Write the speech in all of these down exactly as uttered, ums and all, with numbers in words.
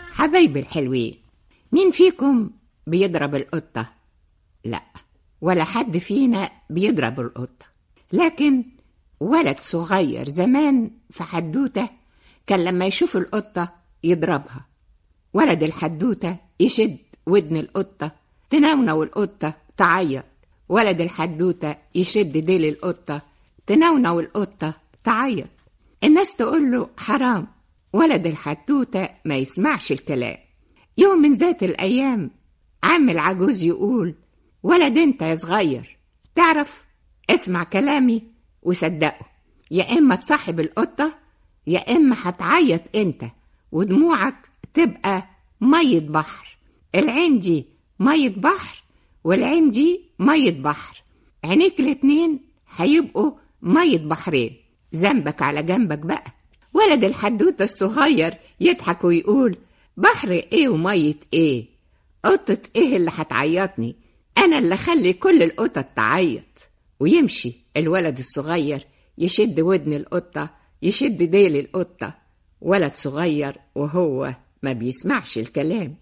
حبايبي الحلوين، مين فيكم بيضرب القطة؟ لا، ولا حد فينا بيضرب القطة، لكن ولد صغير زمان في حدوتة كان لما يشوف القطة يضربها. ولد الحدوتة يشد ودن القطة تنونو القطة تعيط، ولد الحدوتة يشد ديل القطة تنونو القطة تعيط. الناس تقول له حرام، ولد الحدوتة ما يسمعش الكلام. يوم من ذات الأيام عم العجوز يقول: ولد انت يا صغير، تعرف اسمع كلامي وصدقه، يا إما تصاحب القطة يا إما هتعيط انت ودموعك تبقى مية بحر. العين دي مية بحر والعين دي مية بحر، عينيك الاتنين هيبقوا مية بحرين، ذنبك على جنبك بقى. ولد الحدوتة الصغير يضحك ويقول: بحر ايه ومية ايه؟ قطة ايه اللي هتعيطني؟ انا اللي خلي كل القطط تعيط. ويمشي الولد الصغير يشد ودن القطة يشد ديل القطة. ولد صغير وهو ما بيسمعش الكلام.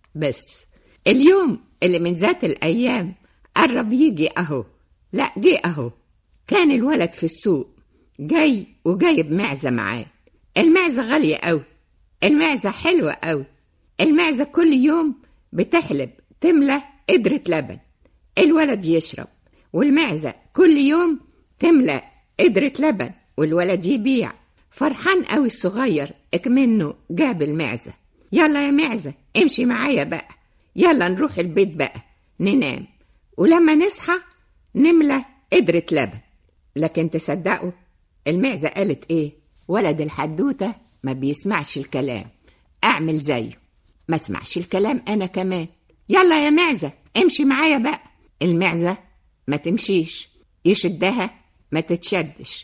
بس اليوم اللي من ذات الأيام قرب يجي أهو. لا، جه أهو. كان الولد في السوق جاي وجايب معزة معاه. المعزة غالية أوي، المعزة حلوة أوي، المعزة كل يوم بتحلب تملى قدرة لبن. الولد يشرب والمعزة كل يوم تملى قدرة لبن والولد يبيع. فرحان قوي الصغير اكمنه جاب المعزة. يلا يا معزة امشي معايا بقى، يلا نروح البيت بقى ننام، ولما نصحى نملى قدرة لبن. لكن تصدقوا المعزة قالت ايه؟ ولد الحدوتة ما بيسمعش الكلام، اعمل زيه. ما اسمعش الكلام انا كمان. يلا يا معزة امشي معايا بقى. المعزة ما تمشيش، يشدها ما تتشدش،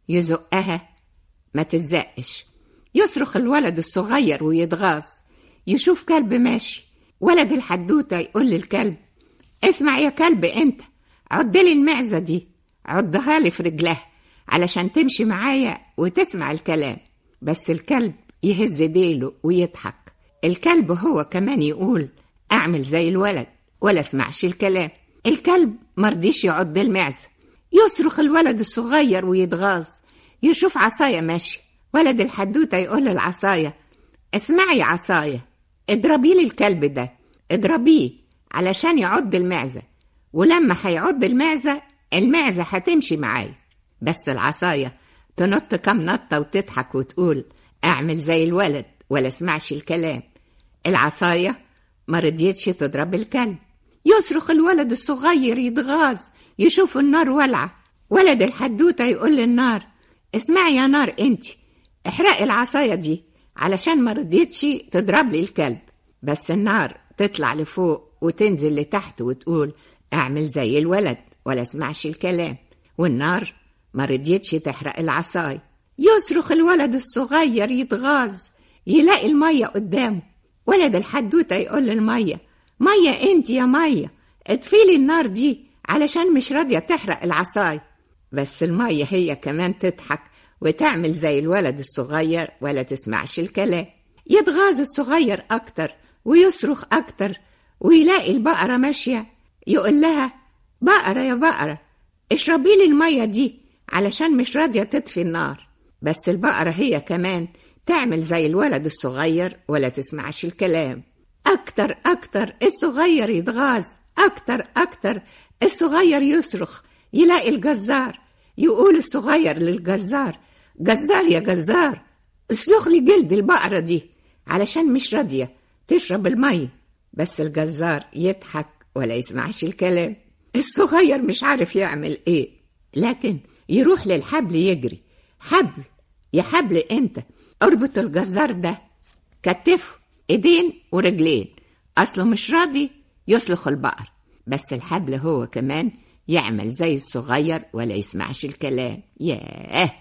يزقها ما تتزقش. يصرخ الولد الصغير ويتغاظ، يشوف كلب ماشي. ولد الحدوتة يقول للكلب: اسمع يا كلب انت، عدلي المعزة دي، عدها لي في رجلها علشان تمشي معايا وتسمع الكلام. بس الكلب يهز ديله ويضحك. الكلب هو كمان يقول: اعمل زي الولد ولا اسمعش الكلام. الكلب مرضيش يعد المعزة. يصرخ الولد الصغير ويتغاظ، يشوف عصاية ماشي. ولد الحدوتة يقول للعصاية: اسمعي يا عصاية، اضربي لي الكلب ده، اضربيه علشان يعد المعزة، ولما هيعد المعزة المعزة هتمشي معايا. بس العصاية تنط كم نطة وتضحك وتقول: اعمل زي الولد ولا اسمعش الكلام. العصاية ما رضيتش تضرب الكلب. يصرخ الولد الصغير يتغاظ، يشوف النار ولعة. ولد الحدوتة يقول للنار: اسمعي يا نار انتي، احرقي العصاية دي علشان ما رضيتش تضرب لي الكلب. بس النار تطلع لفوق وتنزل لتحت وتقول: اعمل زي الولد ولا اسمعش الكلام. والنار ما رضيتش تحرق العصاية. يصرخ الولد الصغير يتغاظ، يلاقي المية قدامه. ولد الحدوتة يقول للمية: مية انت يا مية، اطفيلي النار دي علشان مش راضية تحرق العصاية. بس المية هي كمان تضحك وتعمل زي الولد الصغير ولا تسمعش الكلام. يتغاظ الصغير أكتر ويصرخ أكتر، ويلاقي البقرة ماشية. يقول لها: بقرة يا بقرة، اشربي لي المية دي علشان مش راضية تطفي النار. بس البقرة هي كمان تعمل زي الولد الصغير ولا تسمعش الكلام. أكتر أكتر الصغير يتغاظ، أكتر أكتر الصغير يصرخ. يلاقي الجزار. يقول الصغير للجزار: جزار يا جزار، اسلخ لي جلد البقرة دي علشان مش راضية تشرب المية. بس الجزار يضحك ولا يسمعش الكلام. الصغير مش عارف يعمل ايه، لكن يروح للحبل يجري: حبل يا حبل انت، اربط الجزار ده، كتفه ايدين ورجلين، اصله مش راضي يسلخ البقر. بس الحبل هو كمان يعمل زي الصغير ولا يسمعش الكلام. ياه،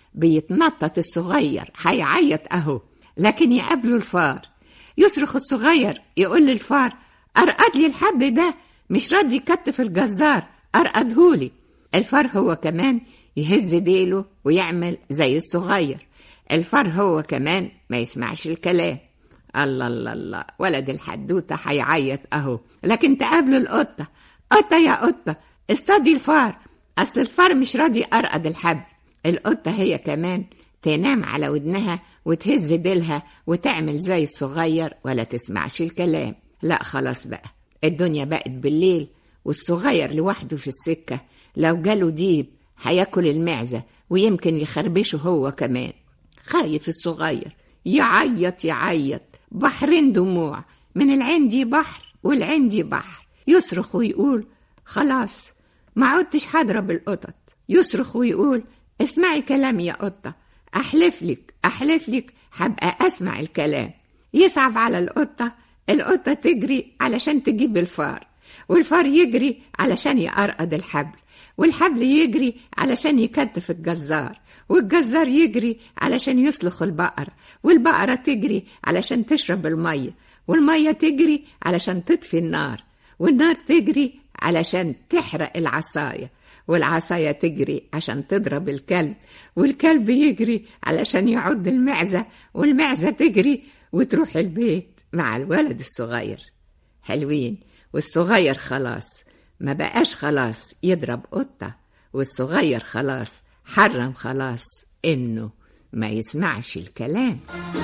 بيتنطط الصغير هيعيط اهو. لكن يقابله الفار. يصرخ الصغير يقول للفار: ارقد لي الحبل ده، مش راضي يكتف الجزار، ارقدهولي. الفار هو كمان يهز ديله ويعمل زي الصغير. الفار هو كمان ما يسمعش الكلام. الله الله الله، ولد الحدوتة هيعيط اهو. لكن تقابله القطة، قطة يا قطة اصطادي الفار، اصل الفار مش راضي ارقد الحبل. القطة هي كمان تنام على ودنها وتهز ديلها وتعمل زي الصغير ولا تسمعش الكلام. لا خلاص بقى، الدنيا بقت بالليل والصغير لوحده في السكة، لو جاله ديب هياكل المعزة ويمكن يخربشه هو كمان. خايف الصغير، يعيط يعيط بحرين دموع، من العين دي بحر والعين دي بحر. يصرخ ويقول خلاص ما عدتش هضرب القطط. يصرخ ويقول اسمعي كلامي يا قطة، أحلف لك أحلف لك هبقى أسمع الكلام. يصعب على القطة، القطة تجري علشان تجيب الفار، والفار يجري علشان يقرقد الحبل، والحبل يجري علشان يكتف الجزار، والجزار يجري علشان يسلخ البقرة، والبقرة تجري علشان تشرب المية، والمية تجري علشان تطفي النار، والنار تجري علشان تحرق العصاية، والعصاية تجري عشان تضرب الكلب، والكلب يجري علشان يعض المعزة، والمعزة تجري وتروح البيت مع الولد الصغير. حلوين، والصغير خلاص ما بقاش خلاص يضرب قطة، والصغير خلاص حرم خلاص إنه ما يسمعش الكلام.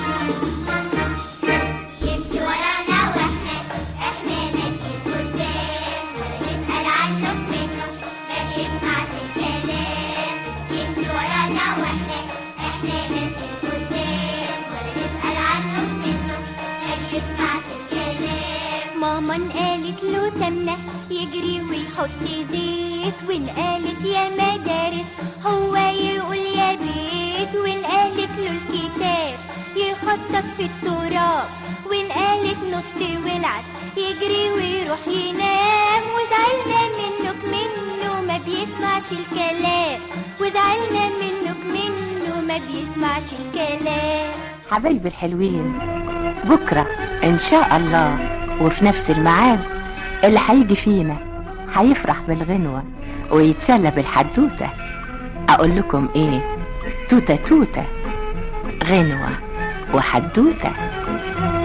يمشي ورانا واحنا احنا ماشيين قدام، ونسأل عنه منه ما بيسمعش الكلام. يمشي ورانا واحنا احنا ماشيين قدام، ونسأل عنه منه ما بيسمعش الكلام. ماما قالت له سمنة يجري ويحط زيت، وانقالت يا مدارس هو يقول يا بيت، وانقالت له الكتاب يخطط في التراب، وانقالت نط والعب يجري ويروح ينام. وزعلنا منك منه ما بيسمعش الكلام، وزعلنا منك منه ما بيسمعش الكلام. حبايبي الحلوين، بكرة إن شاء الله وفي نفس الميعاد اللي هيجي فينا هيفرح بالغنوة ويتسلى بالحدوتة. أقول لكم إيه؟ توتة توتة، غنوة وحدوتة.